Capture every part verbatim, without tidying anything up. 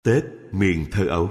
Tết miền thơ ấu.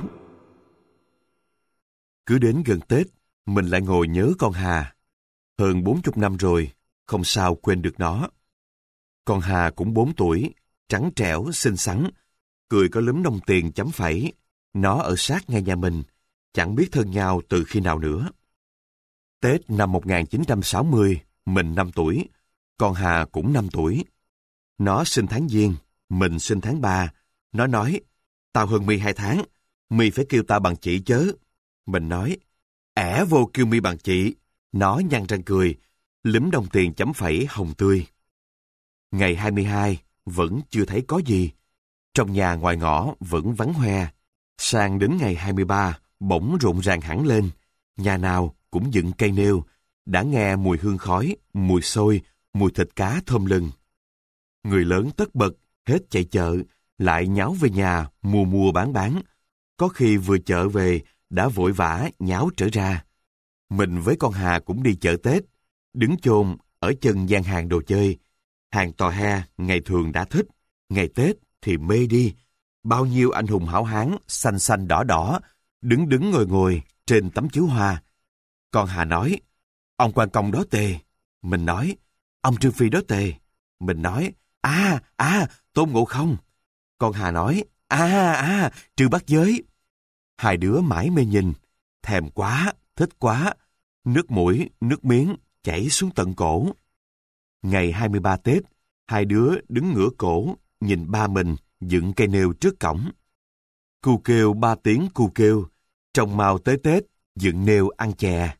Cứ đến gần Tết, mình lại ngồi nhớ con Hà. Hơn bốn chục năm rồi, không sao quên được nó. Con Hà cũng bốn tuổi, trắng trẻo, xinh xắn, cười có lúm đồng tiền chấm phẩy. Nó ở sát ngay nhà mình, chẳng biết thân nhau từ khi nào nữa. Tết năm một nghìn chín trăm sáu mươi, mình năm tuổi, con Hà cũng năm tuổi. Nó sinh tháng Giêng, mình sinh tháng ba. Nó nói, tao hơn mi hai tháng, mi phải kêu tao bằng chị chớ. Mình nói, ẻ vô kêu mi bằng chị. Nó nhăn răng cười, lúm đồng tiền chấm phẩy hồng tươi. Ngày hai mươi hai, vẫn chưa thấy có gì. Trong nhà ngoài ngõ vẫn vắng hoe. Sang đến ngày hai mươi ba, bỗng rộn ràng hẳn lên. Nhà nào cũng dựng cây nêu, đã nghe mùi hương khói, mùi xôi, mùi thịt cá thơm lừng. Người lớn tất bật, hết chạy chợ, lại nháo về nhà mua mua bán bán. Có khi vừa chợ về, đã vội vã nháo trở ra. Mình với con Hà cũng đi chợ Tết, đứng chôn ở chân gian hàng đồ chơi. Hàng tò he ngày thường đã thích, ngày Tết thì mê đi. Bao nhiêu anh hùng hảo hán, xanh xanh đỏ đỏ, đứng đứng ngồi ngồi trên tấm chiếu hoa. Con Hà nói, ông Quan Công đó tề. Mình nói, ông Trương Phi đó tề. Mình nói, à, à, Tôn Ngộ Không. Con Hà nói, à, à, Trư Bát Giới. Hai đứa mãi mê nhìn, thèm quá, thích quá. Nước mũi, nước miếng chảy xuống tận cổ. Ngày hai mươi ba Tết, hai đứa đứng ngửa cổ, nhìn ba mình dựng cây nêu trước cổng. Cu kêu ba tiếng cu kêu, trông mau tới Tết, dựng nêu ăn chè.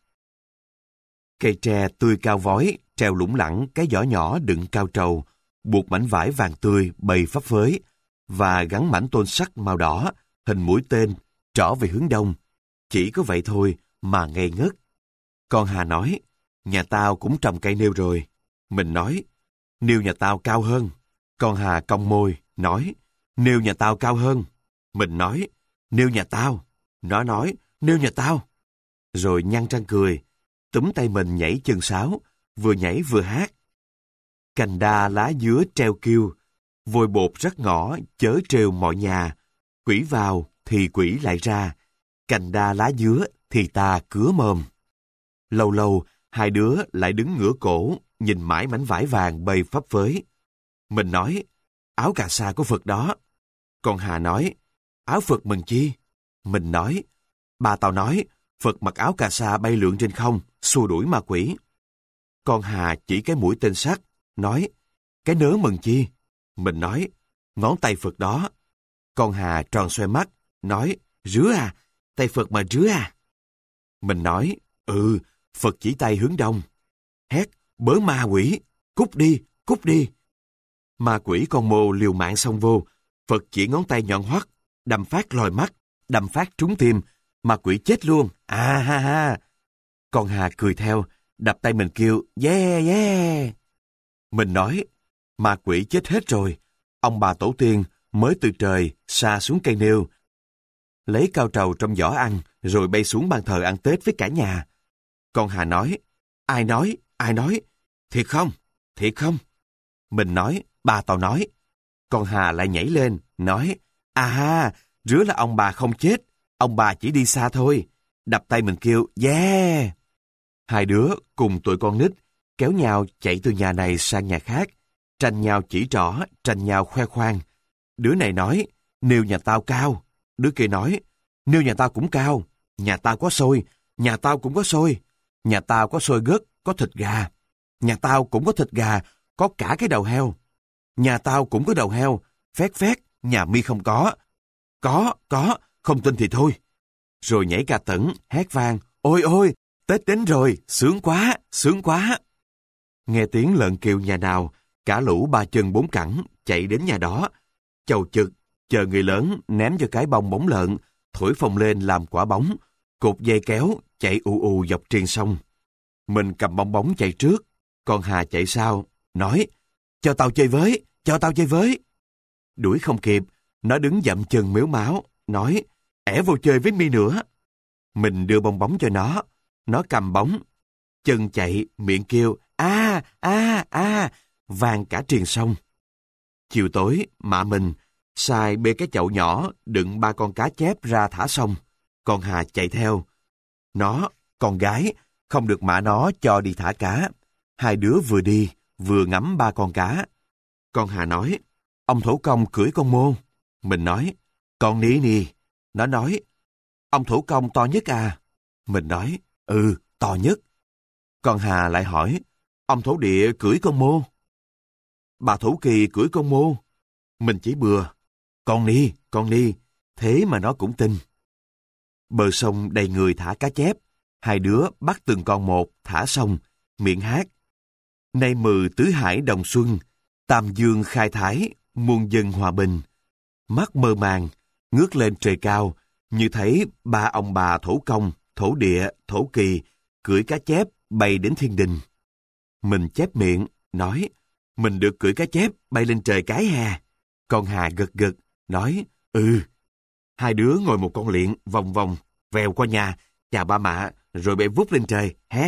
Cây tre tươi cao vói, treo lủng lẳng cái giỏ nhỏ đựng cao trầu, buộc mảnh vải vàng tươi bầy phấp phới, và gắn mảnh tôn sắt màu đỏ, hình mũi tên, trỏ về hướng đông. Chỉ có vậy thôi mà ngây ngất. Con Hà nói, nhà tao cũng trồng cây nêu rồi. Mình nói, nêu nhà tao cao hơn. Con Hà cong môi, nói, nêu nhà tao cao hơn. Mình nói, nêu nhà tao. Nó nói, nêu nhà tao. Rồi nhăn răng cười, túm tay mình nhảy chân sáo, vừa nhảy vừa hát. Cành đa lá dứa treo kiêu, vôi bột rắc ngõ chớ trêu mọi nhà. Quỷ vào thì quỷ lại ra, cành đa lá dứa thì ta cứa mồm. Lâu lâu, hai đứa lại đứng ngửa cổ, nhìn mãi mảnh vải vàng bay phấp phới. Mình nói, áo cà sa của Phật đó. Còn Hà nói, áo Phật mừng chi? Mình nói, bà tao nói, Phật mặc áo cà sa bay lượn trên không, xua đuổi ma quỷ. Con Hà chỉ cái mũi tên sắt, nói, cái nớ mừng chi? Mình nói, ngón tay Phật đó. Con Hà tròn xoe mắt, nói, rứa à, tay Phật mà rứa à. Mình nói, ừ, Phật chỉ tay hướng đông. Hét, bớ ma quỷ, cút đi, cút đi. Ma quỷ con mô liều mạng xông vô, Phật chỉ ngón tay nhọn hoắt, đâm phát lòi mắt, đâm phát trúng tim, ma quỷ chết luôn, à ha ha. Con Hà cười theo, đập tay mình kêu, yeah yeah. Mình nói, ma quỷ chết hết rồi, ông bà tổ tiên mới từ trời sa xuống cây nêu, lấy cao trầu trong giỏ ăn, rồi bay xuống ban thờ ăn Tết với cả nhà. Con Hà nói, ai nói, ai nói, thiệt không, thiệt không? Mình nói, bà tao nói. Con Hà lại nhảy lên, nói, à ha, rứa là ông bà không chết, ông bà chỉ đi xa thôi. Đập tay mình kêu, yeah. Hai đứa cùng tụi con nít, kéo nhau chạy từ nhà này sang nhà khác, tranh nhau chỉ trỏ, tranh nhau khoe khoang. Đứa này nói, nêu nhà tao cao. Đứa kia nói, nêu nhà tao cũng cao, nhà tao có xôi, nhà tao cũng có xôi. Nhà tao có xôi gấc, có thịt gà. Nhà tao cũng có thịt gà, có cả cái đầu heo. Nhà tao cũng có đầu heo, phét phét, nhà mi không có. Có, có, không tin thì thôi. Rồi nhảy cà tửng, hét vang, ôi ôi, Tết đến rồi, sướng quá, sướng quá. Nghe tiếng lợn kêu nhà nào, cả lũ ba chân bốn cẳng chạy đến nhà đó. Chầu chực, chờ người lớn ném cho cái bông bóng lợn, thổi phồng lên làm quả bóng, cột dây kéo, chạy ù ù dọc triền sông. Mình cầm bong bóng chạy trước, còn Hà chạy sau, nói, cho tao chơi với, cho tao chơi với. Đuổi không kịp, nó đứng dậm chân mếu máo, nói, ẻ vô chơi với mi nữa. Mình đưa bong bóng cho nó, nó cầm bóng, chân chạy, miệng kêu, a a a, vang cả triền sông. Chiều tối, mạ mình, sai bê cái chậu nhỏ đựng ba con cá chép ra thả sông. Con Hà chạy theo. Nó, con gái, không được mạ nó cho đi thả cá. Hai đứa vừa đi, vừa ngắm ba con cá. Con Hà nói, ông thổ công cưỡi con mô. Mình nói, con ní ni. Nó nói, ông thổ công to nhất à? Mình nói, ừ, to nhất. Con Hà lại hỏi, ông thổ địa cưỡi con mô. Bà Thủ Kỳ cưỡi con mô. Mình chỉ bừa, con ni, con ni, thế mà nó cũng tin. Bờ sông đầy người thả cá chép, hai đứa bắt từng con một thả sông, miệng hát. Nay mừ tứ hải đồng xuân, tam dương khai thái, muôn dân hòa bình. Mắt mơ màng, ngước lên trời cao, như thấy ba ông bà thổ công, thổ địa, thổ kỳ, cưỡi cá chép bay đến thiên đình. Mình chép miệng, nói, mình được cưỡi cá chép bay lên trời cái hà. Con Hà gật gật, nói, ừ. Hai đứa ngồi một con liệng, vòng vòng, vèo qua nhà, chào ba mạ, rồi bay vút lên trời, hé.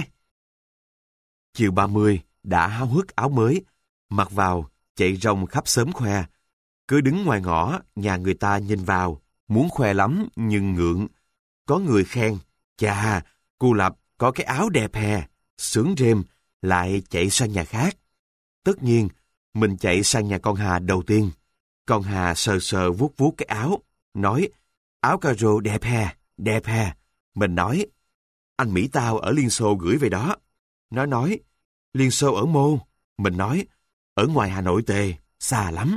Chiều ba mươi, đã háo hức áo mới, mặc vào, chạy rong khắp xóm khoe. Cứ đứng ngoài ngõ, nhà người ta nhìn vào, muốn khoe lắm nhưng ngượng. Có người khen, chà, cô Lập có cái áo đẹp hè, sướng rêm, lại chạy sang nhà khác. Tất nhiên, mình chạy sang nhà con Hà đầu tiên. Con Hà sờ sờ vuốt vuốt cái áo, nói, áo caro đẹp hè, đẹp hè. Mình nói, anh Mỹ tao ở Liên Xô gửi về đó. Nó nói, Liên Xô ở Mô. Mình nói, ở ngoài Hà Nội tề, xa lắm.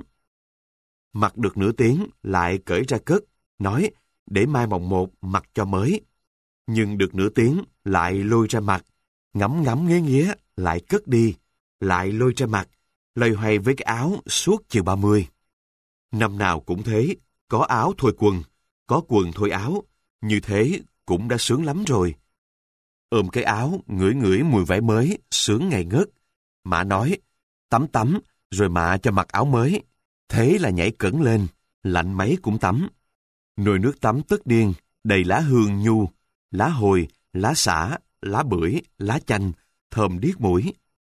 Mặc được nửa tiếng, lại cởi ra cất, nói, để mai mồng một mặc cho mới. Nhưng được nửa tiếng, lại lôi ra mặc, ngắm ngắm nghía nghía, lại cất đi, lại lôi ra mặc, loay hoay với cái áo suốt chiều ba mươi. Năm nào cũng thế, có áo thôi quần, có quần thôi áo, như thế cũng đã sướng lắm rồi. Ôm cái áo, ngửi ngửi mùi vải mới, sướng ngày ngất. Mạ nói, tắm tắm, rồi mạ cho mặc áo mới. Thế là nhảy cẩn lên, lạnh mấy cũng tắm. Nồi nước tắm tức điên, đầy lá hương nhu, lá hồi, lá xả, lá bưởi, lá chanh, thơm điếc mũi.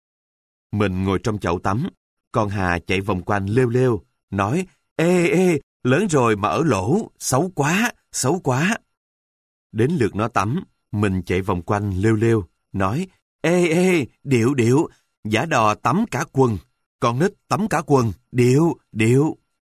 Mình ngồi trong chậu tắm, con Hà chạy vòng quanh lêu lêu, nói, ê ê, lớn rồi mà ở lỗ, xấu quá, xấu quá. Đến lượt nó tắm, mình chạy vòng quanh lêu lêu, nói, ê ê, điệu điệu, giả đò tắm cả quần, con nít tắm cả quần, điệu, điệu.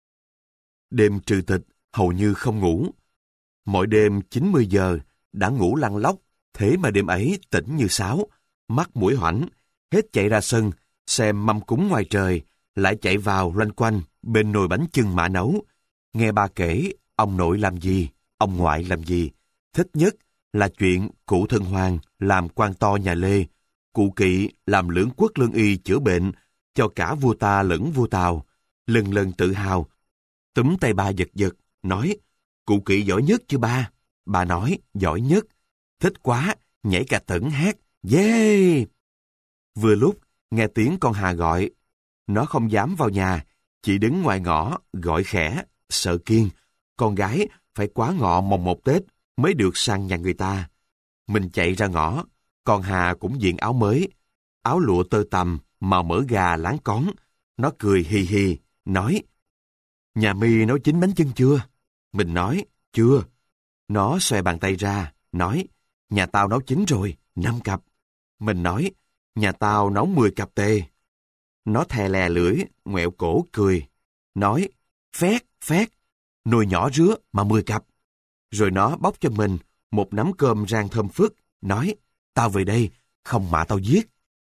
Đêm trừ tịch, hầu như không ngủ. Mỗi đêm chín mươi giờ, đã ngủ lăn lóc, thế mà đêm ấy tỉnh như sáo, mắt mũi hoảnh, hết chạy ra sân, xem mâm cúng ngoài trời, lại chạy vào loanh quanh, bên nồi bánh chưng mạ nấu. Nghe ba kể, ông nội làm gì, ông ngoại làm gì. Thích nhất là chuyện cụ Thân Hoàng làm quan to nhà Lê, cụ Kỵ làm lưỡng quốc lương y chữa bệnh, cho cả vua ta lẫn vua Tàu. Lần lần tự hào, túm tay ba giật giật, nói, cụ Kỵ giỏi nhất chứ ba. Bà nói, giỏi nhất. Thích quá, nhảy cả tẩn hát, yeah! Vừa lúc, nghe tiếng con Hà gọi. Nó không dám vào nhà, chỉ đứng ngoài ngõ, gọi khẽ, sợ Kiên. Con gái phải quá ngọ mồng một Tết mới được sang nhà người ta. Mình chạy ra ngõ, con Hà cũng diện áo mới, áo lụa tơ tằm, màu mỡ gà láng cón. Nó cười hì hì, nói, nhà mi nấu chín bánh chưng chưa? Mình nói, chưa. Nó xòe bàn tay ra, nói, nhà tao nấu chín rồi, năm cặp. Mình nói, nhà tao nấu mười cặp tê. Nó thè lè lưỡi, ngoẹo cổ cười, nói, phét, phét, nồi nhỏ rứa mà mười cặp. Rồi nó bóc cho mình một nắm cơm rang thơm phức, nói, tao về đây, không mạ tao giết.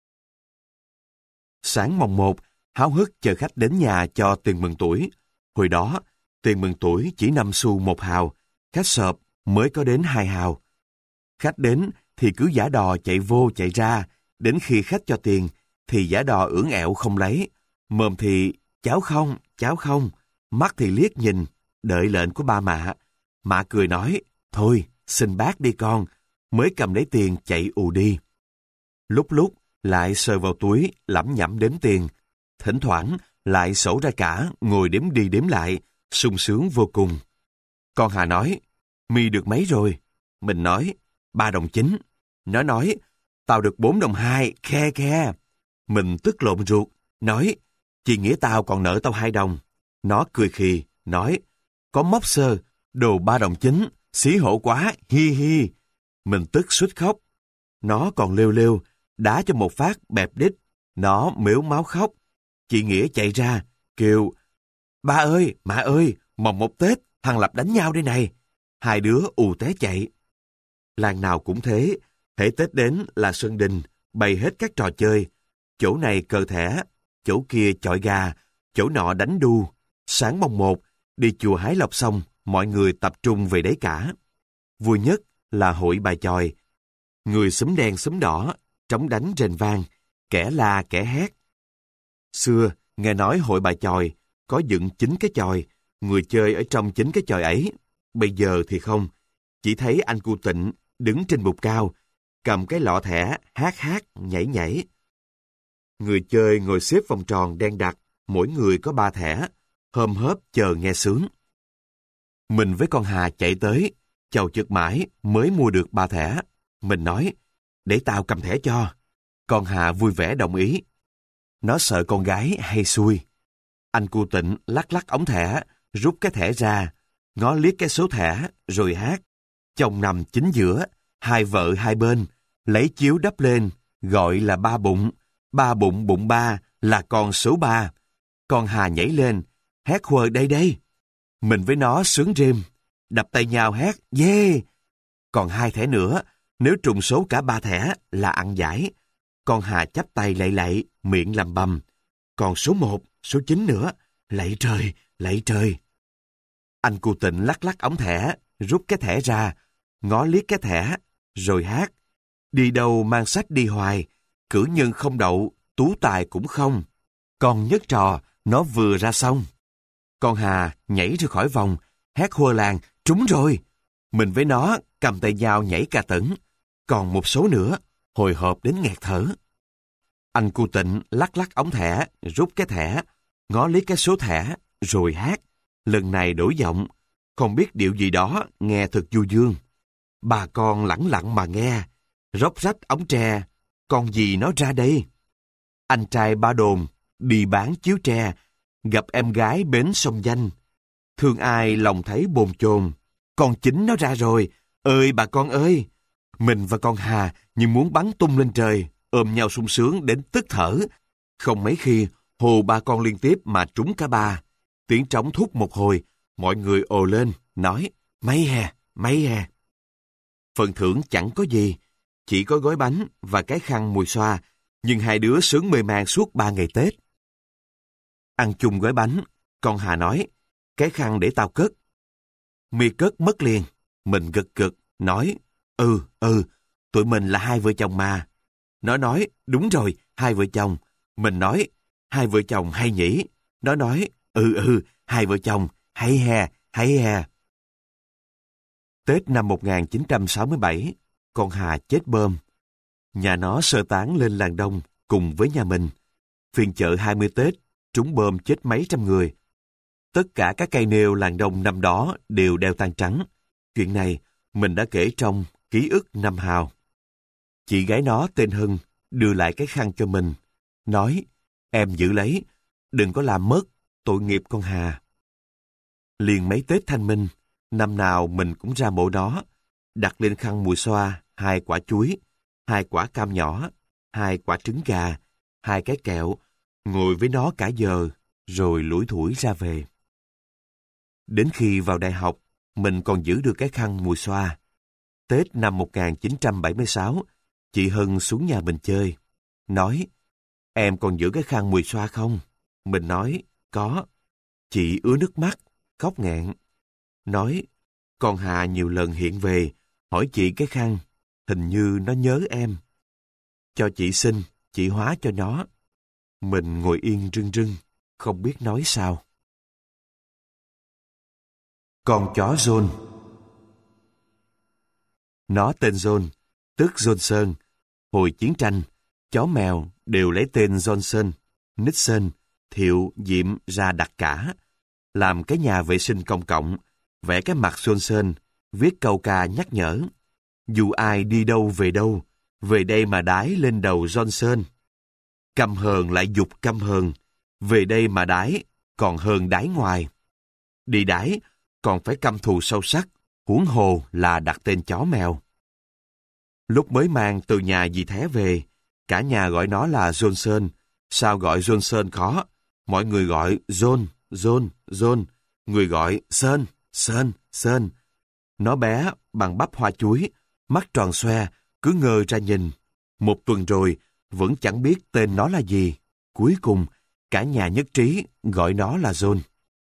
Sáng mồng một, háo hức chờ khách đến nhà cho tiền mừng tuổi. Hồi đó, tiền mừng tuổi chỉ năm xu một hào, khách sợp mới có đến hai hào. Khách đến thì cứ giả đò chạy vô chạy ra, đến khi khách cho tiền thì giả đò ưỡn ẹo không lấy, mồm thì cháu không, cháu không, mắt thì liếc nhìn, đợi lệnh của ba mạ. Mạ cười nói, thôi, xin bác đi con, mới cầm lấy tiền chạy ù đi. Lúc lúc lại sờ vào túi, lẩm nhẩm đếm tiền, thỉnh thoảng lại sổ ra cả, ngồi đếm đi đếm lại, sung sướng vô cùng. Con Hà nói, mi được mấy rồi? Mình nói, ba đồng chín. Nó nói, tao được bốn đồng hai, khe khe. Mình tức lộn ruột, nói, chị nghĩa tao còn nợ tao hai đồng. Nó cười khì, nói, có móc sơ, đồ ba đồng chín, xí hổ quá, hi hi. Mình tức suýt khóc. Nó còn lêu lêu, đá cho một phát bẹp đít. Nó mếu máu khóc. Chị Nghĩa chạy ra, kêu, ba ơi, mẹ ơi, mồng một Tết, thằng Lập đánh nhau đây này. Hai đứa ù té chạy. Làng nào cũng thế, hễ Tết đến là sân đình, bày hết các trò chơi. Chỗ này cờ thẻ, chỗ kia chọi gà, chỗ nọ đánh đu. Sáng mồng một, đi chùa hái lộc xong, mọi người tập trung về đấy cả. Vui nhất là hội bài chòi. Người xúm đen xúm đỏ, trống đánh rền vang, kẻ la kẻ hét. Xưa, nghe nói hội bài chòi, có dựng chín cái chòi, người chơi ở trong chín cái chòi ấy. Bây giờ thì không, chỉ thấy anh cu Tịnh đứng trên bục cao, cầm cái lọ thẻ, hát hát, nhảy nhảy. Người chơi ngồi xếp vòng tròn đen đặc, mỗi người có ba thẻ, hớm hớp chờ nghe sướng. Mình với con Hà chạy tới, chầu chực mãi mới mua được ba thẻ. Mình nói, để tao cầm thẻ cho. Con Hà vui vẻ đồng ý. Nó sợ con gái hay xui. Anh cu Tịnh lắc lắc ống thẻ, rút cái thẻ ra, ngó liếc cái số thẻ, rồi hát. Chồng nằm chính giữa, hai vợ hai bên, lấy chiếu đắp lên, gọi là ba bụng. Ba bụng bụng ba là con số ba. Con Hà nhảy lên, hét huờ đây đây. Mình với nó sướng rêm, đập tay nhau hét, yeah! Còn hai thẻ nữa, nếu trùng số cả ba thẻ là ăn giải. Con Hà chắp tay lạy lạy, miệng lầm bầm. Còn số một, số chín nữa, lạy trời, lạy trời. Anh cu Tịnh lắc lắc ống thẻ, rút cái thẻ ra, ngó liếc cái thẻ, rồi hát. Đi đâu mang sách đi hoài, cử nhân không đậu, tú tài cũng không. Còn nhất trò, nó vừa ra xong. Con Hà nhảy ra khỏi vòng, hét hô làng, trúng rồi. Mình với nó cầm tay nhau nhảy cà tửng. Còn một số nữa, hồi hộp đến nghẹt thở. Anh cu Tịnh lắc lắc ống thẻ, rút cái thẻ, ngó liếc cái số thẻ, rồi hát. Lần này đổi giọng, không biết điệu gì đó, nghe thật du dương. Bà con lẳng lặng mà nghe, róc rách ống tre, con gì nó ra đây? Anh trai Ba Đồn đi bán chiếu tre, gặp em gái bến sông Danh. Thương ai lòng thấy bồn chồn, con chính nó ra rồi, ơi bà con ơi! Mình và con Hà như muốn bắn tung lên trời, ôm nhau sung sướng đến tức thở. Không mấy khi, hồ ba con liên tiếp mà trúng cả ba. Tiếng trống thúc một hồi, mọi người ồ lên, nói, may hè, may hè. Phần thưởng chẳng có gì, chỉ có gói bánh và cái khăn mùi xoa, nhưng hai đứa sướng mê man suốt ba ngày Tết. Ăn chung gói bánh, con Hà nói, cái khăn để tao cất. Mi cất mất liền, mình gật gật, nói, ừ, ừ, tụi mình là hai vợ chồng mà. Nó nói, đúng rồi, hai vợ chồng. Mình nói, hai vợ chồng hay nhỉ? Nó nói, ừ, ừ, hai vợ chồng, hay hè, hay hè. Tết năm một nghìn chín trăm sáu mươi bảy, con Hà chết bơm. Nhà nó sơ tán lên làng Đông cùng với nhà mình. Phiên chợ hai mươi Tết, trúng bơm chết mấy trăm người. Tất cả các cây nêu làng Đông năm đó đều đeo tang trắng. Chuyện này mình đã kể trong Ký ức năm Hào. Chị gái nó tên Hân đưa lại cái khăn cho mình, nói, em giữ lấy, đừng có làm mất, tội nghiệp con Hà. Liền mấy Tết Thanh Minh, năm nào mình cũng ra mộ nó, đặt lên khăn mùi xoa hai quả chuối, hai quả cam nhỏ, hai quả trứng gà, hai cái kẹo, ngồi với nó cả giờ, rồi lủi thủi ra về. Đến khi vào đại học, mình còn giữ được cái khăn mùi xoa. Tết năm một nghìn chín trăm bảy mươi sáu, chị Hân xuống nhà mình chơi. Nói, em còn giữ cái khăn mùi xoa không? Mình nói, có. Chị ứa nước mắt, khóc nghẹn. Nói, con Hà nhiều lần hiện về, hỏi chị cái khăn, hình như nó nhớ em. Cho chị xin, chị hóa cho nó. Mình ngồi yên rưng rưng, không biết nói sao. Con chó John. Nó tên John, tức Johnson. Hồi chiến tranh, chó mèo đều lấy tên Johnson, Nixon, Thiệu, Diệm ra đặt cả. Làm cái nhà vệ sinh công cộng, vẽ cái mặt Johnson, viết câu ca nhắc nhở. Dù ai đi đâu về đâu, về đây mà đái lên đầu Johnson. Căm hờn lại dục căm hờn, về đây mà đái, còn hơn đái ngoài. Đi đái, còn phải căm thù sâu sắc, huống hồ là đặt tên chó mèo. Lúc mới mang từ nhà dì Thé về, cả nhà gọi nó là Johnson. Sao gọi Johnson khó? Mọi người gọi John, John, John. Người gọi Sơn, Sơn, Sơn. Nó bé bằng bắp hoa chuối, mắt tròn xoe, cứ ngơ ra nhìn. Một tuần rồi, vẫn chẳng biết tên nó là gì. Cuối cùng, cả nhà nhất trí gọi nó là John.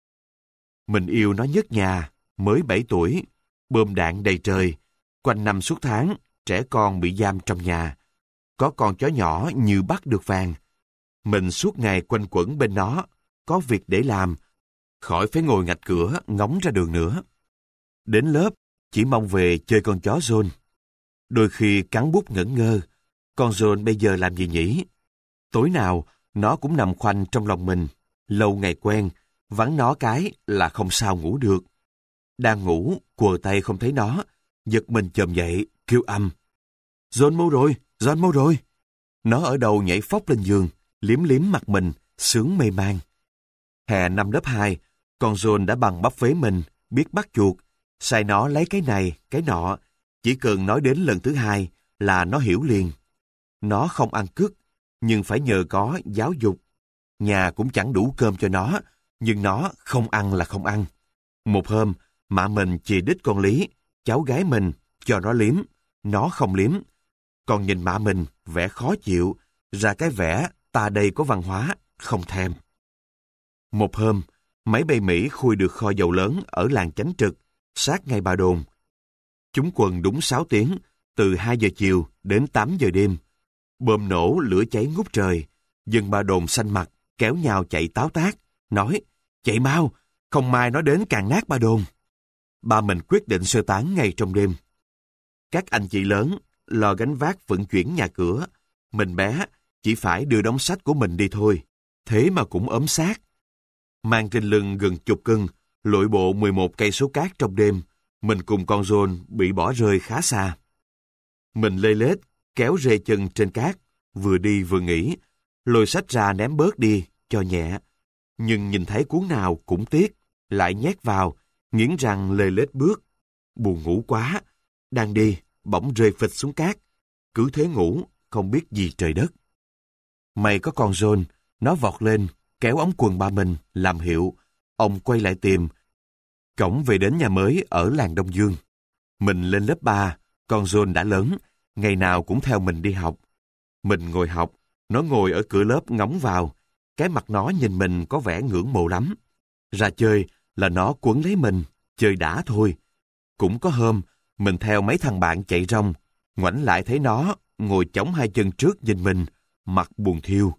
Mình yêu nó nhất nhà, mới bảy tuổi, bom đạn đầy trời. Quanh năm suốt tháng, trẻ con bị giam trong nhà. Có con chó nhỏ như bắt được vàng. Mình suốt ngày quanh quẩn bên nó, có việc để làm, khỏi phải ngồi ngạch cửa ngóng ra đường nữa. Đến lớp, chỉ mong về chơi con chó John. Đôi khi cắn bút ngẩn ngơ, con John bây giờ làm gì nhỉ? Tối nào, nó cũng nằm khoanh trong lòng mình, lâu ngày quen, vắng nó cái là không sao ngủ được. Đang ngủ, quờ tay không thấy nó, giật mình chồm dậy, kêu âm. John mau rồi, John mau rồi. Nó ở đầu nhảy phóc lên giường, liếm liếm mặt mình, sướng mê man. Hè năm lớp hai, con John đã bằng bắp vế mình, biết bắt chuột, sai nó lấy cái này, cái nọ. Chỉ cần nói đến lần thứ hai là nó hiểu liền. Nó không ăn cứt, nhưng phải nhờ có giáo dục. Nhà cũng chẳng đủ cơm cho nó, nhưng nó không ăn là không ăn. Một hôm, mẹ mình chì đít con Lý, cháu gái mình, cho nó liếm. Nó không liếm. Còn nhìn mẹ mình, vẻ khó chịu, ra cái vẻ ta đây có văn hóa, không thèm. Một hôm, máy bay Mỹ khui được kho dầu lớn ở làng Chánh Trực, sát ngay Ba Đồn. Chúng quần đúng sáu tiếng, từ hai giờ chiều đến tám giờ đêm. Bom nổ lửa cháy ngút trời, dân Ba Đồn xanh mặt, kéo nhau chạy táo tát, nói, chạy mau, không mai nó đến càng nát Ba Đồn. Ba mình quyết định sơ tán ngay trong đêm. Các anh chị lớn lo gánh vác vận chuyển nhà cửa, mình bé chỉ phải đưa đống sách của mình đi thôi, thế mà cũng ốm xác. Mang trên lưng gần chục cân, lội bộ mười một cây số cát trong đêm, mình cùng con John bị bỏ rơi khá xa. Mình lê lết, kéo rê chân trên cát, vừa đi vừa nghĩ, lôi sách ra ném bớt đi, cho nhẹ. Nhưng nhìn thấy cuốn nào cũng tiếc, lại nhét vào, nghiến răng lê lết bước. Buồn ngủ quá, đang đi, bỗng rơi phịch xuống cát. Cứ thế ngủ, không biết gì trời đất. May có con John, nó vọt lên, kéo ống quần ba mình, làm hiệu. Ông quay lại tìm. Cổng về đến nhà mới ở làng Đông Dương. Mình lên lớp ba, con John đã lớn, ngày nào cũng theo mình đi học. Mình ngồi học, nó ngồi ở cửa lớp ngóng vào. Cái mặt nó nhìn mình có vẻ ngưỡng mộ lắm. Ra chơi là nó quấn lấy mình, chơi đã thôi. Cũng có hôm, mình theo mấy thằng bạn chạy rong, ngoảnh lại thấy nó ngồi chống hai chân trước nhìn mình, mặt buồn thiêu.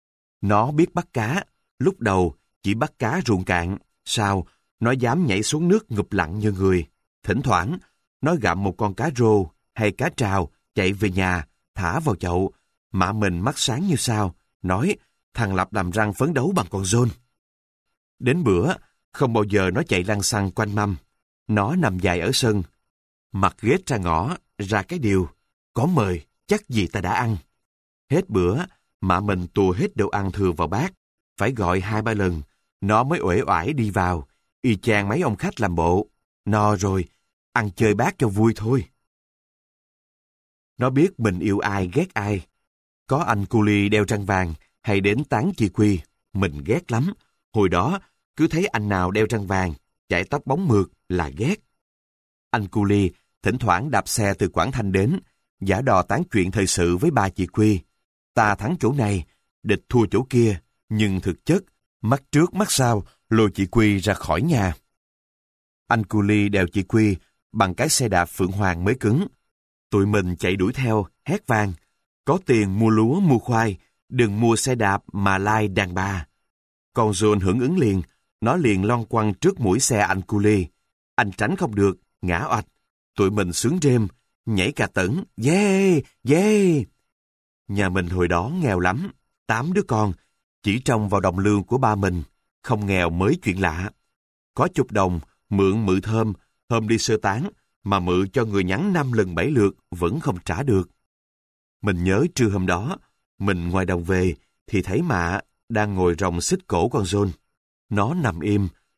Nó biết bắt cá, lúc đầu chỉ bắt cá ruộng cạn, sau nó dám nhảy xuống nước ngụp lặn như người. Thỉnh thoảng, nó gặm một con cá rô hay cá trào, chạy về nhà, thả vào chậu. Mạ mình mắt sáng như sao, nói thằng Lập làm răng phấn đấu bằng con John. Đến bữa, không bao giờ nó chạy lăng xăng quanh mâm. Nó nằm dài ở sân, mặt ghét ra ngõ, ra cái điều, có mời, chắc gì ta đã ăn. Hết bữa, mạ mình tùa hết đồ ăn thừa vào bát, phải gọi hai ba lần, nó mới uể oải đi vào, y chang mấy ông khách làm bộ. No rồi, ăn chơi bát cho vui thôi. Nó biết mình yêu ai ghét ai. Có anh cu li đeo răng vàng hay đến tán chị Quy, mình ghét lắm. Hồi đó, cứ thấy anh nào đeo răng vàng, chải tóc bóng mượt là ghét. Anh cu li thỉnh thoảng đạp xe từ Quảng Thanh đến, giả đò tán chuyện thời sự với ba chị Quy. Ta thắng chỗ này, địch thua chỗ kia, nhưng thực chất, mắt trước mắt sau, lôi chị Quy ra khỏi nhà. Anh cu li đèo chị Quy bằng cái xe đạp Phượng Hoàng mới cứng. Tụi mình chạy đuổi theo, hét vang. Có tiền mua lúa mua khoai, đừng mua xe đạp mà lai đàn bà. Con John hưởng ứng liền, nó liền lon quăng trước mũi xe anh cu li. Anh tránh không được, ngã oạch. Tụi mình sướng rêm, nhảy cà tẩn, yeah, yeah. Nhà mình hồi đó nghèo lắm, tám đứa con, chỉ trông vào đồng lương của ba mình, không nghèo mới chuyện lạ. Có chục đồng, mượn mự thơm, hôm đi sơ tán, mà mự cho người nhắn năm lần bảy lượt vẫn không trả được. Mình nhớ trưa hôm đó, mình ngoài đồng về thì thấy mạ đang ngồi ròng xích cổ con John. Nó nằm im,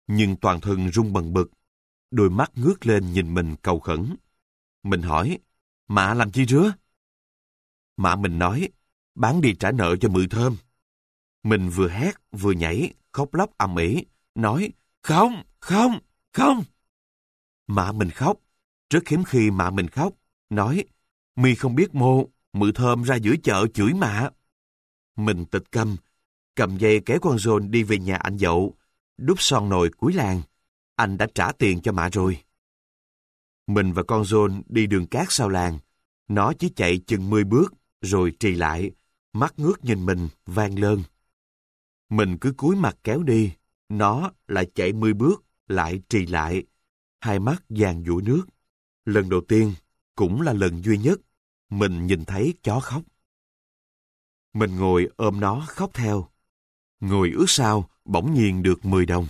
nhưng toàn thân run bần bật. Đôi mắt ngước lên nhìn mình cầu khẩn. Mình hỏi, mạ làm chi rứa? Mạ mình nói, bán đi trả nợ cho Mự Thơm. Mình vừa hét vừa nhảy, khóc lóc ầm ĩ, nói, không, không, không. Mạ mình khóc, rất hiếm khi mạ mình khóc, nói, mi không biết mô, Mự Thơm ra giữa chợ chửi mạ. Mình tịch câm, cầm dây kéo con John đi về nhà anh Dậu, đút son nồi cuối làng. Anh đã trả tiền cho mạ rồi. Mình và con John đi đường cát sau làng. Nó chỉ chạy chừng mười bước, rồi trì lại, mắt ngước nhìn mình, vang lơn. Mình cứ cúi mặt kéo đi, nó lại chạy mười bước, lại trì lại, hai mắt vàng dụi nước. Lần đầu tiên, cũng là lần duy nhất, mình nhìn thấy chó khóc. Mình ngồi ôm nó khóc theo. Ngồi ước sao, bỗng nhiên được mười đồng.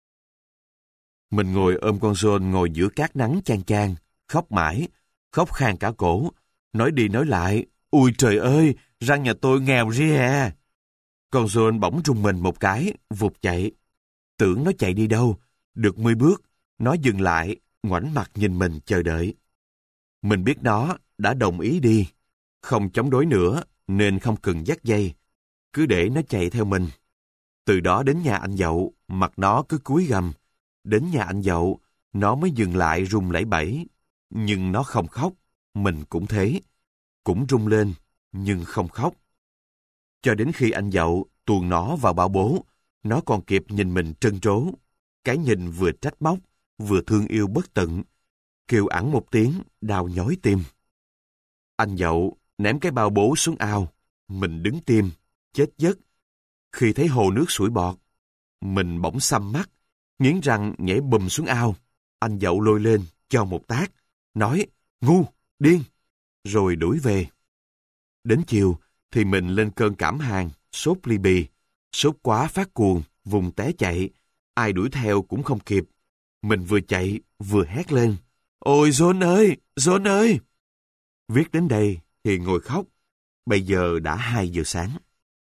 Mình ngồi ôm con John ngồi giữa cát nắng chang chang, khóc mãi, khóc khan cả cổ, nói đi nói lại, ui trời ơi, răng nhà tôi nghèo ri à. Con John bỗng rung mình một cái, vụt chạy. Tưởng nó chạy đi đâu, được mười bước, nó dừng lại, ngoảnh mặt nhìn mình chờ đợi. Mình biết nó đã đồng ý đi, không chống đối nữa nên không cần dắt dây, cứ để nó chạy theo mình. Từ đó đến nhà anh Dậu, mặt nó cứ cúi gằm. Đến nhà anh Dậu, nó mới dừng lại rung lẩy bẩy. Nhưng nó không khóc, mình cũng thế. Cũng rung lên, nhưng không khóc. Cho đến khi anh Dậu tuồn nó vào bao bố, nó còn kịp nhìn mình trân trố. Cái nhìn vừa trách móc, vừa thương yêu bất tận. Kêu ẵn một tiếng, đau nhói tim. Anh Dậu ném cái bao bố xuống ao. Mình đứng tim, chết giấc. Khi thấy hồ nước sủi bọt, mình bỗng săm mắt, nghiến răng nhảy bùm xuống ao. Anh Dậu lôi lên, cho một tát, nói, ngu, điên, rồi đuổi về. Đến chiều, thì mình lên cơn cảm hàn, sốt ly bì, sốt quá phát cuồng, vùng té chạy, ai đuổi theo cũng không kịp. Mình vừa chạy, vừa hét lên, ôi John ơi, John ơi! Viết đến đây thì ngồi khóc, bây giờ đã hai giờ sáng.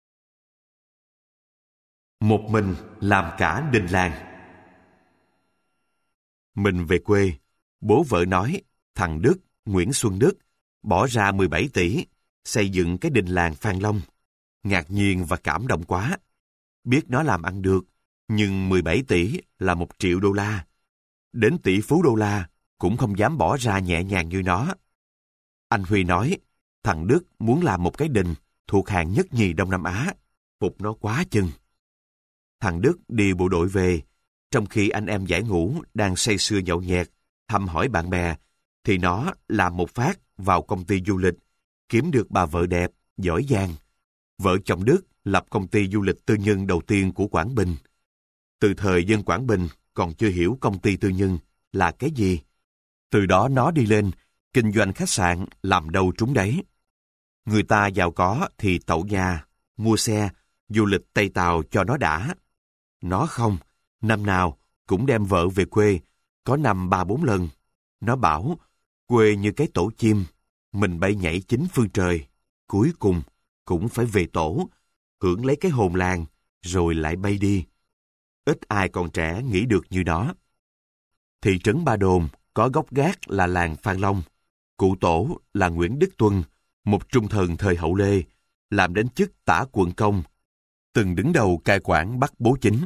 Một mình làm cả đình làng. Mình về quê, bố vợ nói, thằng Đức, Nguyễn Xuân Đức, bỏ ra mười bảy tỷ, xây dựng cái đình làng Phan Long. Ngạc nhiên và cảm động quá. Biết nó làm ăn được, nhưng mười bảy tỷ là một triệu đô la. Đến tỷ phú đô la cũng không dám bỏ ra nhẹ nhàng như nó. Anh Huy nói, thằng Đức muốn làm một cái đình thuộc hạng nhất nhì Đông Nam Á, phục nó quá chừng. Thằng Đức đi bộ đội về, trong khi anh em giải ngũ đang say sưa nhậu nhẹt, thăm hỏi bạn bè, thì nó làm một phát vào công ty du lịch, kiếm được bà vợ đẹp, giỏi giang. Vợ chồng Đức lập công ty du lịch tư nhân đầu tiên của Quảng Bình. Từ thời dân Quảng Bình còn chưa hiểu công ty tư nhân là cái gì. Từ đó nó đi lên, kinh doanh khách sạn làm đâu trúng đấy. Người ta giàu có thì tậu nhà, mua xe, du lịch Tây Tàu cho nó đã. Nó không, năm nào cũng đem vợ về quê, có năm ba bốn lần. Nó bảo, quê như cái tổ chim, mình bay nhảy chín phương trời, cuối cùng cũng phải về tổ, hưởng lấy cái hồn làng, rồi lại bay đi. Ít ai còn trẻ nghĩ được như nó. Thị trấn Ba Đồn có gốc gác là làng Phan Long. Cụ tổ là Nguyễn Đức Tuân, một trung thần thời Hậu Lê, làm đến chức tả quận công, từng đứng đầu cai quản Bắc Bố Chính.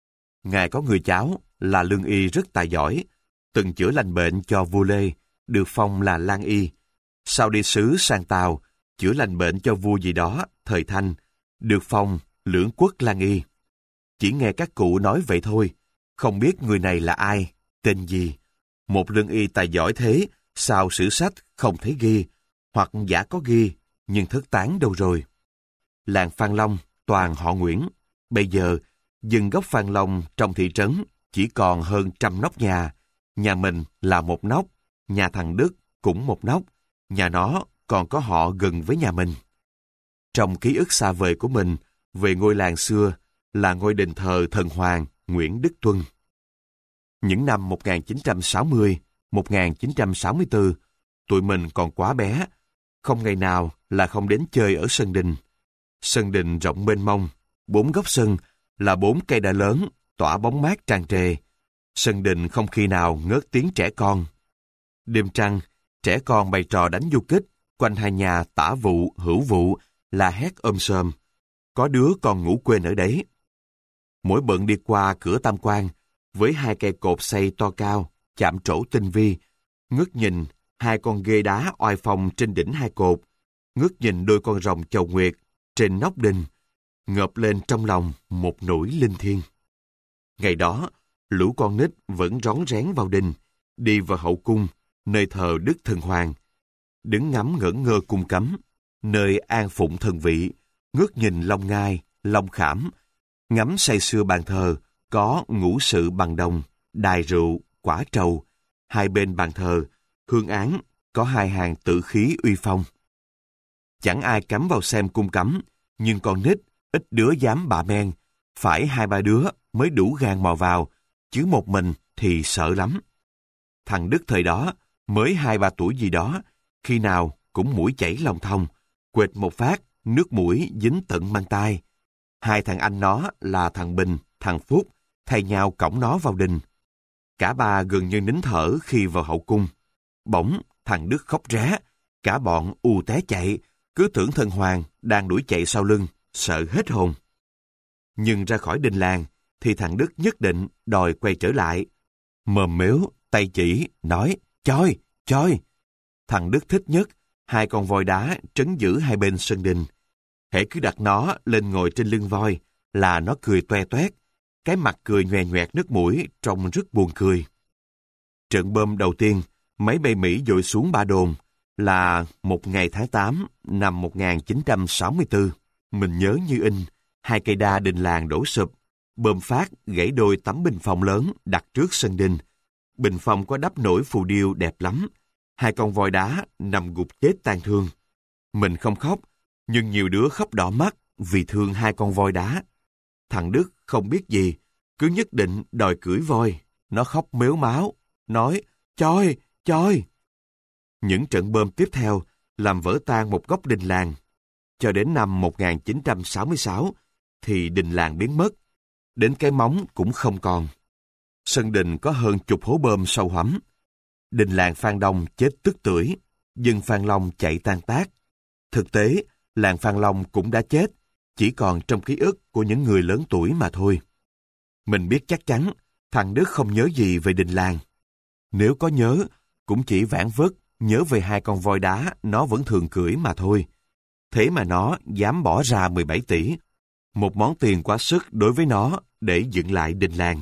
Ngài có người cháu là lương y rất tài giỏi, từng chữa lành bệnh cho vua Lê, được phong là Lang Y. Sau đi sứ sang Tàu, chữa lành bệnh cho vua gì đó, thời Thanh, được phong Lưỡng Quốc Lang Y. Chỉ nghe các cụ nói vậy thôi, không biết người này là ai, tên gì. Một lương y tài giỏi thế, sao sử sách không thấy ghi, hoặc giả có ghi, nhưng thất tán đâu rồi. Làng Phan Long toàn họ Nguyễn. Bây giờ, dân gốc Phan Long trong thị trấn chỉ còn hơn trăm nóc nhà. Nhà mình là một nóc, nhà thằng Đức cũng một nóc, nhà nó còn có họ gần với nhà mình. Trong ký ức xa vời của mình về ngôi làng xưa là ngôi đền thờ thần hoàng Nguyễn Đức Tuân. Những năm một nghìn chín trăm sáu mươi, một nghìn chín trăm sáu mươi tư, tụi mình còn quá bé, không ngày nào là không đến chơi ở sân đình. Sân đình rộng mênh mông, bốn góc sân là bốn cây đa lớn, tỏa bóng mát tràn trề, Sân đình không khi nào ngớt tiếng trẻ con. Đêm trăng, trẻ con bày trò đánh du kích, quanh hai nhà tả vụ, hữu vụ, la hét ôm sơm. Có đứa còn ngủ quên ở đấy. Mỗi bận đi qua cửa tam quan, với hai cây cột xây to cao, chạm trổ tinh vi, ngước nhìn hai con ghê đá oai phong trên đỉnh hai cột, ngước nhìn đôi con rồng chầu nguyệt trên nóc đình, ngợp lên trong lòng một nỗi linh thiêng. Ngày đó, lũ con nít vẫn rón rén vào đình, đi vào hậu cung, nơi thờ Đức Thần Hoàng, đứng ngắm ngẩn ngơ cung cấm, nơi an phụng thần vị, ngước nhìn long ngai, long khảm, ngắm say sưa bàn thờ, có ngũ sự bằng đồng, đài rượu, quả trầu, hai bên bàn thờ, hương án, có hai hàng tử khí uy phong. Chẳng ai cắm vào xem cung cấm, nhưng con nít, ít đứa dám bạ men, phải hai ba đứa mới đủ gan mò vào, chứ một mình thì sợ lắm. Thằng Đức thời đó, mới hai ba tuổi gì đó, khi nào cũng mũi chảy lòng thông, quệt một phát, nước mũi dính tận mang tai. Hai thằng anh nó là thằng Bình, thằng Phúc, thay nhau cõng nó vào đình. Cả ba gần như nín thở khi vào hậu cung. Bỗng, thằng Đức khóc rá, cả bọn ù té chạy, cứ tưởng thần hoàng đang đuổi chạy sau lưng, sợ hết hồn. Nhưng ra khỏi đình làng, thì thằng Đức nhất định đòi quay trở lại. Mồm mếu, tay chỉ, nói, choi, choi. Thằng Đức thích nhất, hai con voi đá trấn giữ hai bên sân đình. Hễ cứ đặt nó lên ngồi trên lưng voi, là nó cười toe toét, cái mặt cười nhòe nhoẹt nước mũi trông rất buồn cười. Trận bom đầu tiên, máy bay Mỹ dội xuống Ba Đồn, là một ngày tháng tám năm một nghìn chín trăm sáu mươi tư. Mình nhớ như in, hai cây đa đình làng đổ sụp, bom phát gãy đôi tấm bình phong lớn đặt trước sân đình. Bình phong có đắp nổi phù điêu đẹp lắm. Hai con voi đá nằm gục chết tàn thương. Mình không khóc, nhưng nhiều đứa khóc đỏ mắt vì thương hai con voi đá. Thằng Đức không biết gì, cứ nhất định đòi cưỡi voi. Nó khóc mếu máo, nói, choi, choi. Những trận bom tiếp theo làm vỡ tan một góc đình làng. Cho đến năm một nghìn chín trăm sáu mươi sáu, thì đình làng biến mất. Đến cái móng cũng không còn. Sân đình có hơn chục hố bom sâu hoắm. Đình làng Phan Đông chết tức tưởi, dân Phan Long chạy tan tác. Thực tế, làng Phan Long cũng đã chết, chỉ còn trong ký ức của những người lớn tuổi mà thôi. Mình biết chắc chắn, thằng Đức không nhớ gì về đình làng. Nếu có nhớ, cũng chỉ vảng vất nhớ về hai con voi đá nó vẫn thường cưỡi mà thôi. Thế mà nó dám bỏ ra mười bảy tỷ, một món tiền quá sức đối với nó để dựng lại đình làng.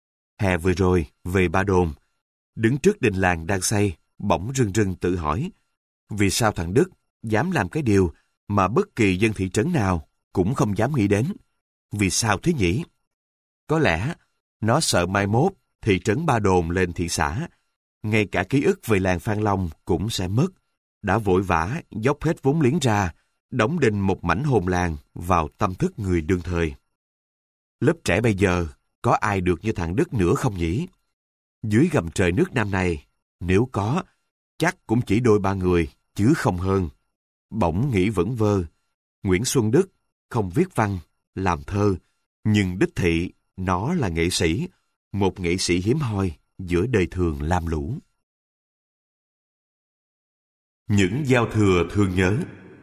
Hè vừa rồi, về Ba Đồn, đứng trước đình làng đang xây, bỗng rưng rưng tự hỏi, vì sao thằng Đức dám làm cái điều mà bất kỳ dân thị trấn nào cũng không dám nghĩ đến? Vì sao thế nhỉ? Có lẽ nó sợ mai mốt thị trấn Ba Đồn lên thị xã, ngay cả ký ức về làng Phan Long cũng sẽ mất. Đã vội vã dốc hết vốn liếng ra, đóng đinh một mảnh hồn làng vào tâm thức người đương thời. Lớp trẻ bây giờ có ai được như thằng Đức nữa không nhỉ? Dưới gầm trời nước Nam này, nếu có, chắc cũng chỉ đôi ba người, chứ không hơn. Bỗng nghĩ vẩn vơ, Nguyễn Xuân Đức không viết văn, làm thơ, nhưng đích thị nó là nghệ sĩ, một nghệ sĩ hiếm hoi giữa đời thường lam lũ. Những giao thừa thương nhớ.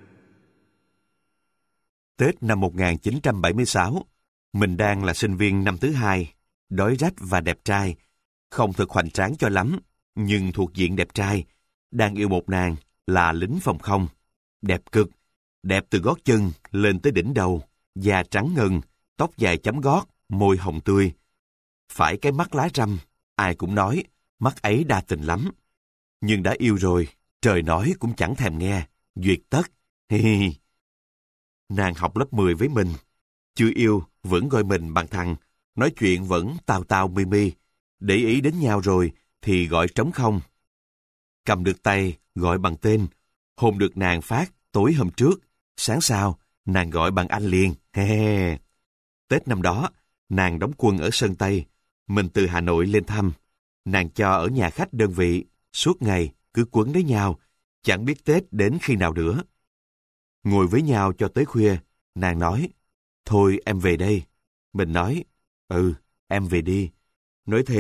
Tết năm một nghìn chín trăm bảy mươi sáu, mình đang là sinh viên năm thứ hai, đói rách và đẹp trai, không thực hoành tráng cho lắm, nhưng thuộc diện đẹp trai, đang yêu một nàng là lính phòng không. Đẹp cực, đẹp từ gót chân lên tới đỉnh đầu, da trắng ngần, tóc dài chấm gót, môi hồng tươi. Phải cái mắt lá răm, ai cũng nói, mắt ấy đa tình lắm. Nhưng đã yêu rồi, trời nói cũng chẳng thèm nghe, duyệt tất, hi hi. Nàng học lớp mười với mình, chưa yêu vẫn gọi mình bằng thằng, nói chuyện vẫn tao tao mi mi, để ý đến nhau rồi thì gọi trống không. Cầm được tay gọi bằng tên, hôn được nàng phát tối hôm trước, sáng sau nàng gọi bằng anh liền, he he. Tết năm đó, nàng đóng quân ở Sơn Tây, mình từ Hà Nội lên thăm. Nàng cho ở nhà khách đơn vị, suốt ngày cứ quấn lấy nhau, chẳng biết Tết đến khi nào nữa. Ngồi với nhau cho tới khuya, nàng nói, thôi em về đây. Mình nói, ừ, em về đi. Nói thế,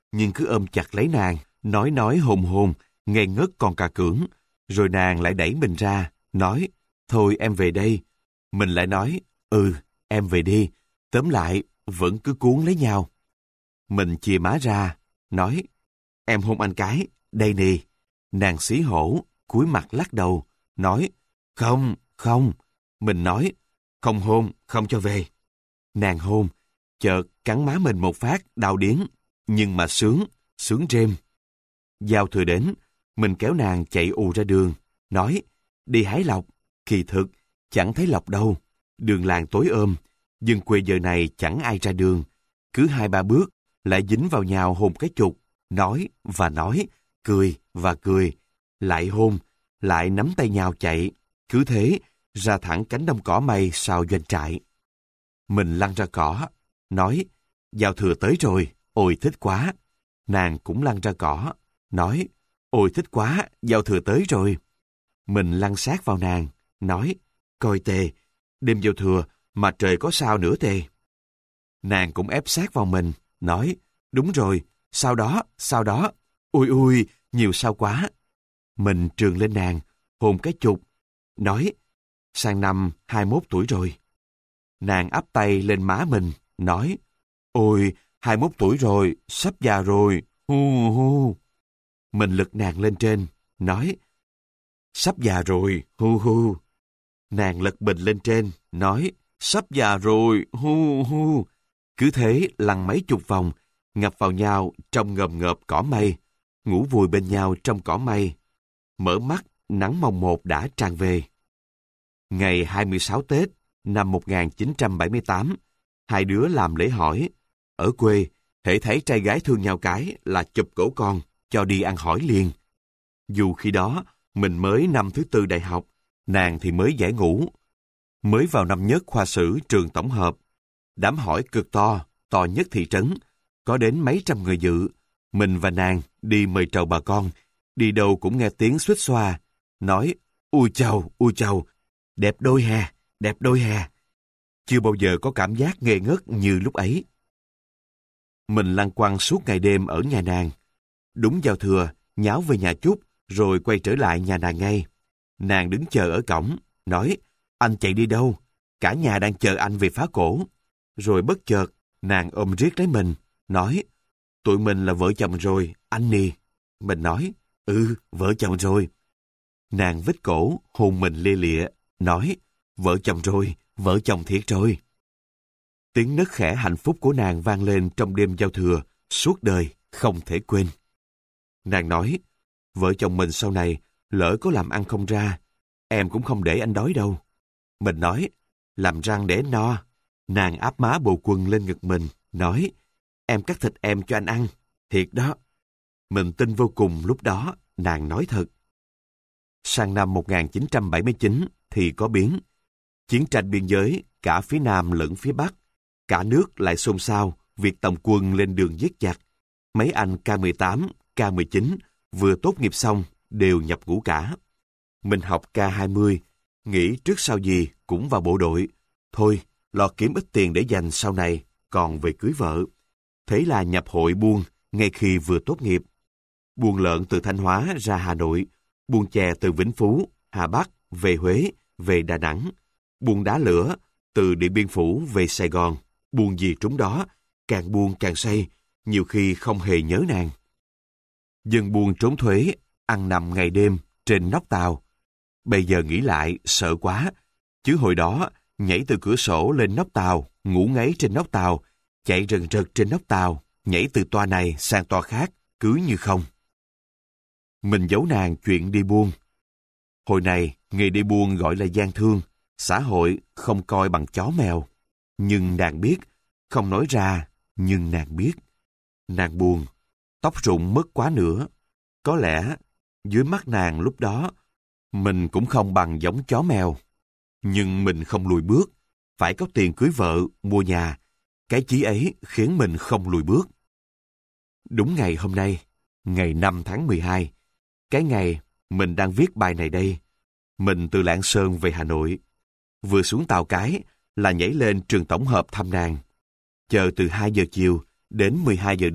nhưng cứ ôm chặt lấy nàng, nói nói hồn hồn, ngây ngất còn cà cưỡng. Rồi nàng lại đẩy mình ra, nói, thôi em về đây. Mình lại nói, ừ, em về đi. Tóm lại, vẫn cứ cuốn lấy nhau. Mình chìa má ra, nói, em hôn anh cái, đây nè. Nàng xí hổ, cúi mặt lắc đầu, nói, không, không. Mình nói, không hôn, không cho về. Nàng hôn, chợt cắn má mình một phát, đau điếng, nhưng mà sướng, sướng rêm. Giao thừa đến, mình kéo nàng chạy ù ra đường, nói, đi hái lộc. Kỳ thực, chẳng thấy lộc đâu. Đường làng tối ôm, dân quê giờ này chẳng ai ra đường. Cứ hai ba bước, lại dính vào nhau hôn cái chục, nói và nói, cười và cười, lại hôn, lại nắm tay nhau chạy. Cứ thế, ra thẳng cánh đồng cỏ mây sau doanh trại. Mình lăn ra cỏ, nói, giao thừa tới rồi, ôi thích quá. Nàng cũng lăn ra cỏ, nói, ôi thích quá, giao thừa tới rồi. Mình lăn sát vào nàng, nói, coi tề, đêm giao thừa mà trời có sao nữa tề. Nàng cũng ép sát vào mình, nói, đúng rồi, sao đó, sao đó, ui ui, nhiều sao quá. Mình trườn lên nàng, hôn cái chục, nói, sang năm hai mốt tuổi rồi. Nàng áp tay lên má mình, nói, ôi, hai mốt tuổi rồi, sắp già rồi, hu hu. Mình lật nàng lên trên, nói, sắp già rồi, hu hu. Nàng lật mình lên trên, nói, sắp già rồi, hu hu. Cứ thế lăn mấy chục vòng, ngập vào nhau trong ngầm ngợp cỏ mây, ngủ vùi bên nhau trong cỏ mây. Mở mắt, nắng mồng một đã tràn về. Ngày hai mươi sáu Tết, năm một nghìn chín trăm bảy mươi tám, hai đứa làm lễ hỏi. Ở quê, hễ thấy trai gái thương nhau cái là chụp cổ con, cho đi ăn hỏi liền. Dù khi đó, mình mới năm thứ tư đại học, nàng thì mới giải ngũ. Mới vào năm nhất khoa sử trường tổng hợp. Đám hỏi cực to, to nhất thị trấn, có đến mấy trăm người dự. Mình và nàng đi mời trầu bà con, đi đâu cũng nghe tiếng xuýt xoa, nói, ui chầu, ui chầu, đẹp đôi hà, đẹp đôi hà. Chưa bao giờ có cảm giác ngây ngất như lúc ấy. Mình lăn quăng suốt ngày đêm ở nhà nàng. Đúng giao thừa, nháo về nhà chút, rồi quay trở lại nhà nàng ngay. Nàng đứng chờ ở cổng, nói, anh chạy đi đâu? Cả nhà đang chờ anh về phá cổ. Rồi bất chợt, nàng ôm riết lấy mình, nói, tụi mình là vợ chồng rồi, anh nè. Mình nói, ừ, vợ chồng rồi. Nàng vít cổ, hôn mình lia lịa, nói, vợ chồng rồi, vợ chồng thiệt rồi. Tiếng nấc khẽ hạnh phúc của nàng vang lên trong đêm giao thừa, suốt đời, không thể quên. Nàng nói, vợ chồng mình sau này, lỡ có làm ăn không ra, em cũng không để anh đói đâu. Mình nói, làm răng để no. Nàng áp má bộ quần lên ngực mình, nói, em cắt thịt em cho anh ăn, thiệt đó. Mình tin vô cùng lúc đó, nàng nói thật. Sang năm một nghìn chín trăm bảy mươi chín thì có biến. Chiến tranh biên giới, cả phía Nam lẫn phía Bắc. Cả nước lại xôn xao, việc tổng quân lên đường giết giặc. Mấy anh K mười tám, K mười chín vừa tốt nghiệp xong, đều nhập ngũ cả. Mình học K hai mươi, nghĩ trước sau gì cũng vào bộ đội. Thôi, lo kiếm ít tiền để dành sau này, còn về cưới vợ. Thế là nhập hội buôn, ngay khi vừa tốt nghiệp. Buôn lợn từ Thanh Hóa ra Hà Nội, buôn chè từ Vĩnh Phú, Hà Bắc, về Huế, về Đà Nẵng. Buôn đá lửa, từ Điện Biên Phủ về Sài Gòn. Buôn gì trúng đó, càng buôn càng say, nhiều khi không hề nhớ nàng. Dân buôn trốn thuế, ăn nằm ngày đêm, trên nóc tàu. Bây giờ nghĩ lại, sợ quá. Chứ hồi đó, nhảy từ cửa sổ lên nóc tàu, ngủ ngáy trên nóc tàu, chạy rần rật trên nóc tàu, nhảy từ toa này sang toa khác, cứ như không. Mình giấu nàng chuyện đi buôn. Hồi này, nghề đi buôn gọi là gian thương, xã hội không coi bằng chó mèo. Nhưng nàng biết, không nói ra, nhưng nàng biết. Nàng buồn, tóc rụng mất quá nữa. Có lẽ, dưới mắt nàng lúc đó, mình cũng không bằng giống chó mèo. Nhưng mình không lùi bước, phải có tiền cưới vợ, mua nhà. Cái chí ấy khiến mình không lùi bước. Đúng ngày hôm nay, ngày năm tháng mười hai, cái ngày mình đang viết bài này đây, mình từ Lạng Sơn về Hà Nội. Vừa xuống tàu cái là nhảy lên trường tổng hợp thăm nàng. Chờ từ hai giờ chiều đến mười hai giờ đêm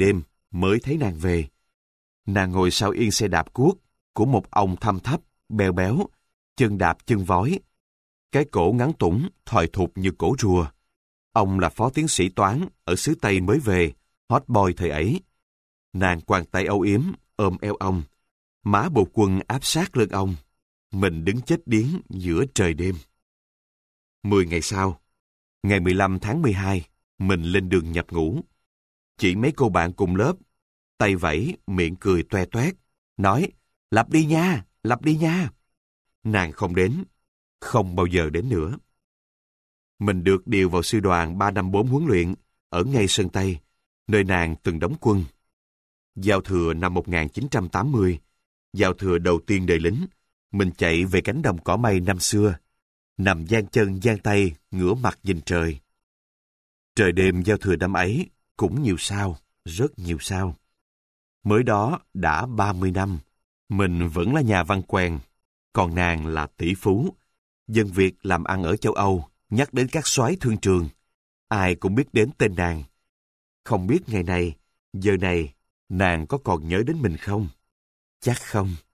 mới thấy nàng về. Nàng ngồi sau yên xe đạp cuốc của một ông thâm thấp, beo béo, chân đạp chân vói. Cái cổ ngắn tủng, thòi thụt như cổ rùa. Ông là phó tiến sĩ toán ở xứ Tây mới về, hot boy thời ấy. Nàng quàng tay âu yếm, ôm eo ông. Má bột quần áp sát lưng ông. Mình đứng chết điếng giữa trời đêm. Mười ngày sau, ngày mười lăm tháng mười hai, mình lên đường nhập ngũ. Chỉ mấy cô bạn cùng lớp, tay vẫy, miệng cười toe toét, nói, lập đi nha, lập đi nha. Nàng không đến, không bao giờ đến nữa. Mình được điều vào sư đoàn ba năm bốn huấn luyện, ở ngay Sơn Tây, nơi nàng từng đóng quân. Giao thừa năm một nghìn chín trăm tám mươi, giao thừa đầu tiên đời lính, mình chạy về cánh đồng cỏ mây năm xưa, nằm giang chân giang tay, ngửa mặt nhìn trời. Trời đêm giao thừa năm ấy cũng nhiều sao, rất nhiều sao. Mới đó đã ba mươi năm, mình vẫn là nhà văn quèn, còn nàng là tỷ phú. Dân Việt làm ăn ở châu Âu, nhắc đến các soái thương trường, ai cũng biết đến tên nàng. Không biết ngày này, giờ này, nàng có còn nhớ đến mình không? Chắc không.